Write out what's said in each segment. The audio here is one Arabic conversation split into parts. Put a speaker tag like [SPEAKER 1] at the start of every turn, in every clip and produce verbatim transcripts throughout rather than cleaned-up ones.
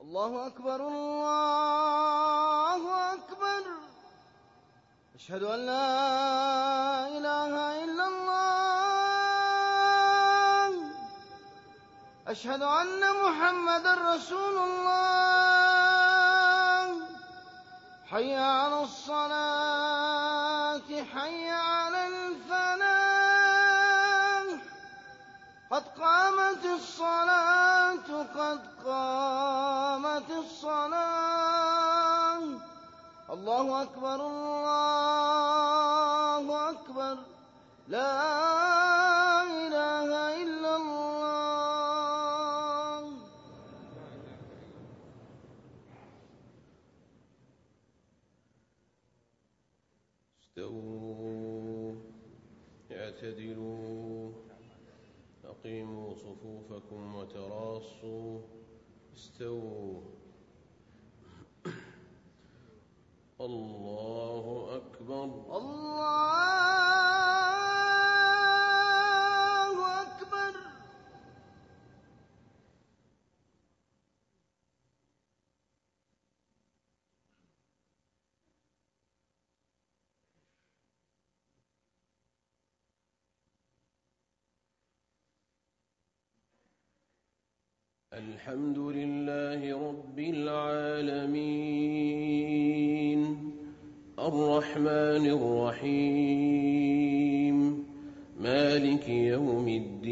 [SPEAKER 1] الله أكبر الله أكبر. أشهد أن لا إله إلا الله. أشهد أن محمدا رسول الله. حي على الصلاة حي على الفلاح. قد قامت الصلاة قد قامت الصلاة. الله أكبر الله أكبر. لا إله إلا الله.
[SPEAKER 2] استووا اعتدلوا أقيموا صفوفكم وتراصوا. استووا. الله أكبر
[SPEAKER 1] الله أكبر.
[SPEAKER 2] الحمد لله رب العالمين الرحمن الرحيم مالك يوم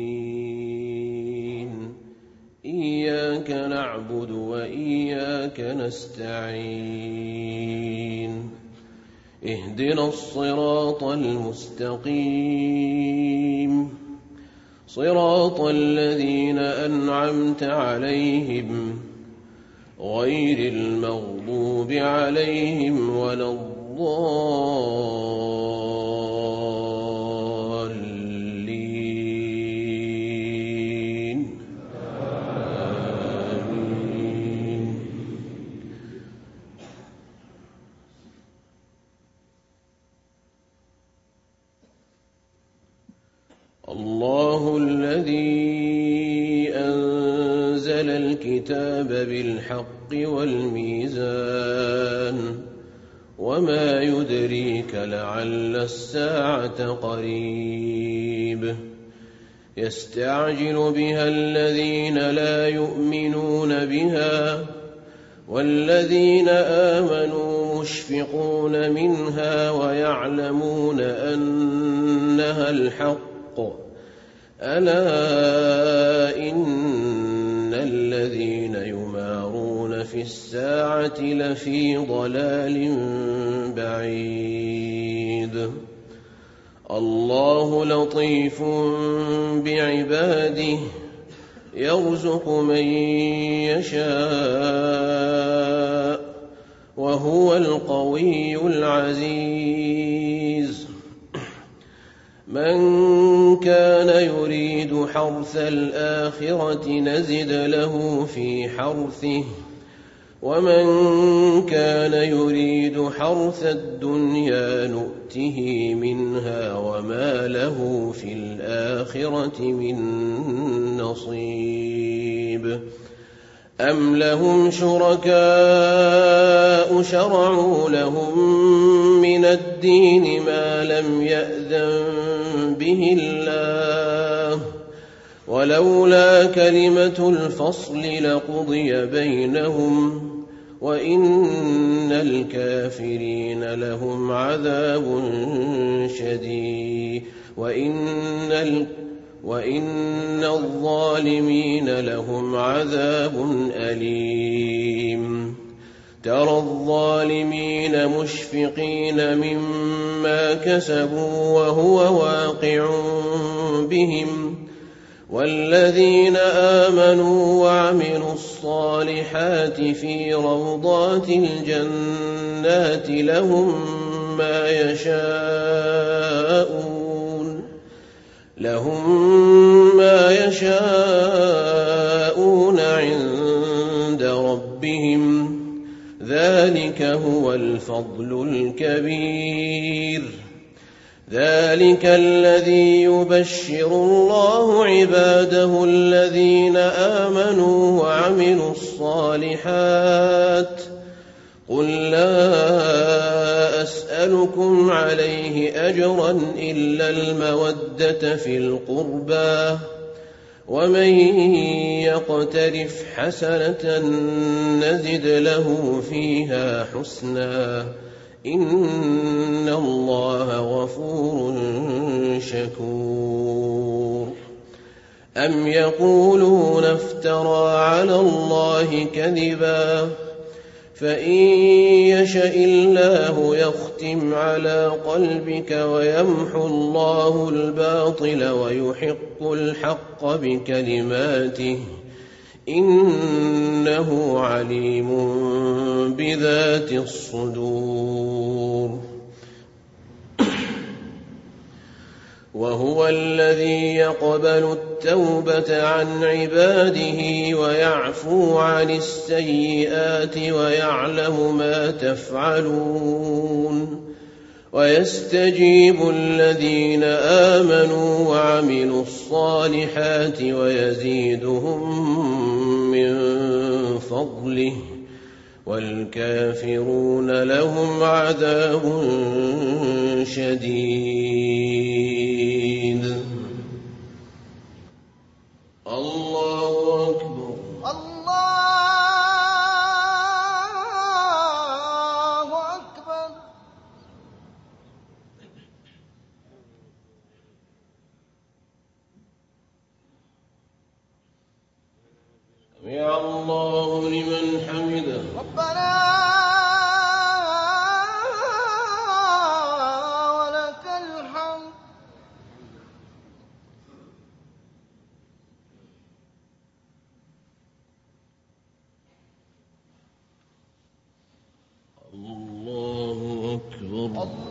[SPEAKER 2] الدين. إياك نعبد وإياك نستعين. اهدنا الصراط المستقيم صراط الذين أنعمت عليهم غير المغضوب عليهم ولا الضالين. آمين. الله الذي أنزل الكتاب بالحق والميزان. وما يدريك لعل الساعة قريب. يستعجل بها الذين لا يؤمنون بها والذين آمنوا مشفقون منها ويعلمون أنها الحق. ألا إن الذين يمارون في الساعة لفي ضلال بعيد. الله لطيف بعباده يرزق من يشاء وهو القوي العزيز. من كان يريد حرث الآخرة نزد له في حرثه ومن كان يريد حرث الدنيا نؤته منها وما له في الآخرة من نصيب. أم لهم شركاء شرعوا لهم من الدين ما لم يأذن به الله ولولا كلمة الفصل لقضي بينهم وإن الكافرين لهم عذاب شديد وإن ال وإن الظالمين لهم عذاب أليم. ترى الظالمين مشفقين مما كسبوا وهو واقع بهم والذين آمنوا وعملوا الصالحات في روضات الجنات لهم ما يشاءون لهم ما يشاءون عند ربهم ذلك هو الفضل الكبير. ذلك الذي يبشر الله عباده الذين آمنوا وعملوا وعملوا الصالحات قل لا أسألكم عليه أجرا إلا المودة في القربى ومن يقترف حسنة نزد له فيها حسنا إن الله غفور شكور أم يقولون افترى على الله كذبا فإن يشأ الله يختم على قلبك ويمحو الله الباطل ويحق الحق بكلماته إنه عليم بذات الصدور وهو الذي يقبل التوبة عن عباده ويعفو عن السيئات ويعلم ما تفعلون ويستجيب الذين آمنوا وعملوا الصالحات ويزيدهم من فضله والكافرون لهم عذاب شديد. الله أكبر.
[SPEAKER 1] الله أكبر.
[SPEAKER 2] سمع الله لمن حمده.
[SPEAKER 1] ربنا ولك الحمد.
[SPEAKER 2] الله أكبر.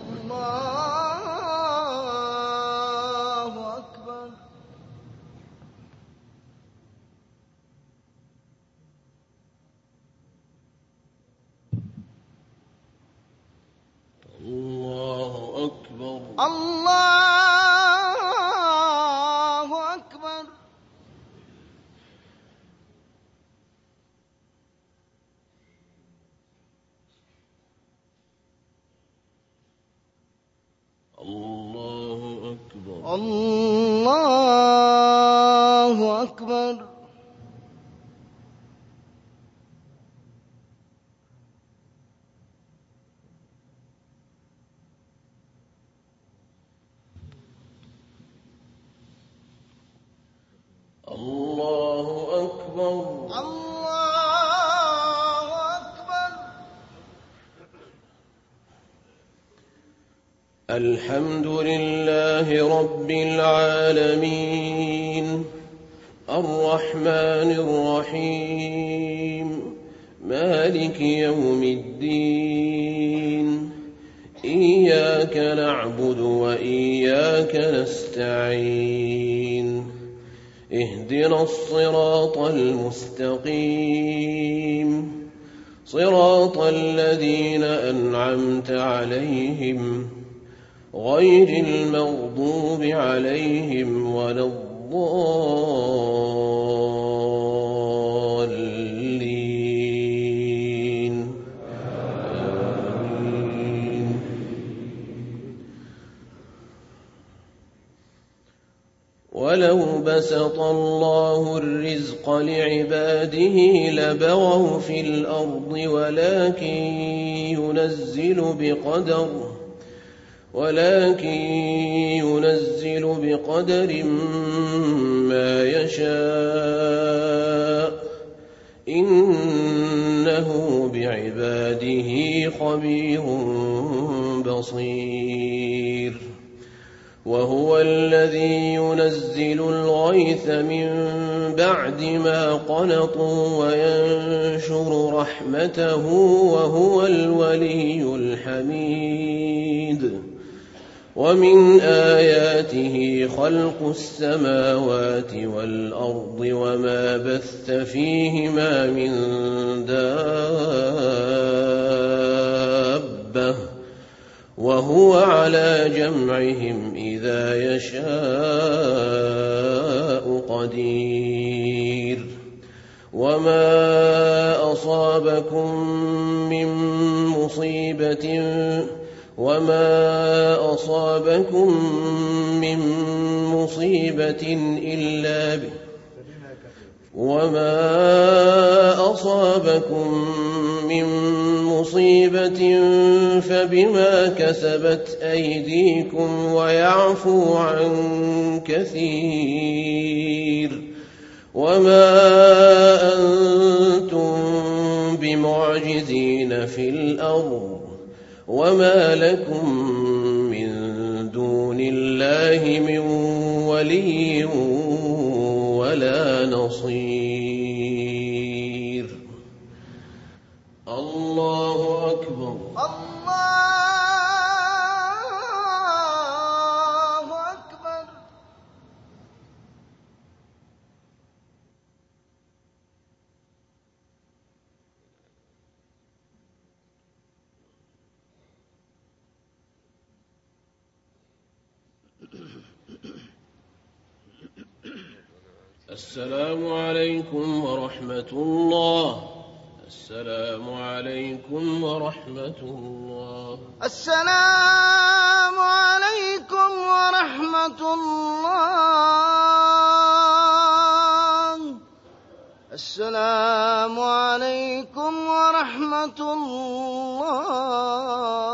[SPEAKER 1] الله أكبر.
[SPEAKER 2] الله أكبر.
[SPEAKER 1] الله أكبر.
[SPEAKER 2] الله أكبر.
[SPEAKER 1] الله أكبر.
[SPEAKER 2] الله أكبر.
[SPEAKER 1] الله أكبر.
[SPEAKER 2] الحمد لله رب العالمين الرحمن الرحيم مالك يوم الدين إياك نعبد وإياك نستعين اهدنا الصراط المستقيم صراط الذين أنعمت عليهم غير المغضوب عليهم ولا الضالين آمين. ولو بسط الله الرزق لعباده لبغوا في الأرض ولكن ينزل بقدر ولكن ينزل بقدر ما يشاء إنه بعباده خبير بصير. وهو الذي ينزل الغيث من بعد ما قنطوا وينشر رحمته وهو الولي الحميد. ومن آياته خلق السماوات والأرض وما بث فيهما من دابة وهو على جمعهم إذا يشاء قدير. وما أصابكم من مصيبة وما أصابكم من مصيبة إلا ب وما أصابكم من مصيبة فبما كسبت أيديكم ويعفو عن كثير وما أنتم بمعجزين في الأرض وما لكم من دون الله من ولي ولا نصير. الله أكبر.
[SPEAKER 1] الله أكبر.
[SPEAKER 2] السلام عليكم ورحمة الله. السلام عليكم ورحمة الله.
[SPEAKER 1] السلام عليكم ورحمة الله. السلام عليكم ورحمة الله.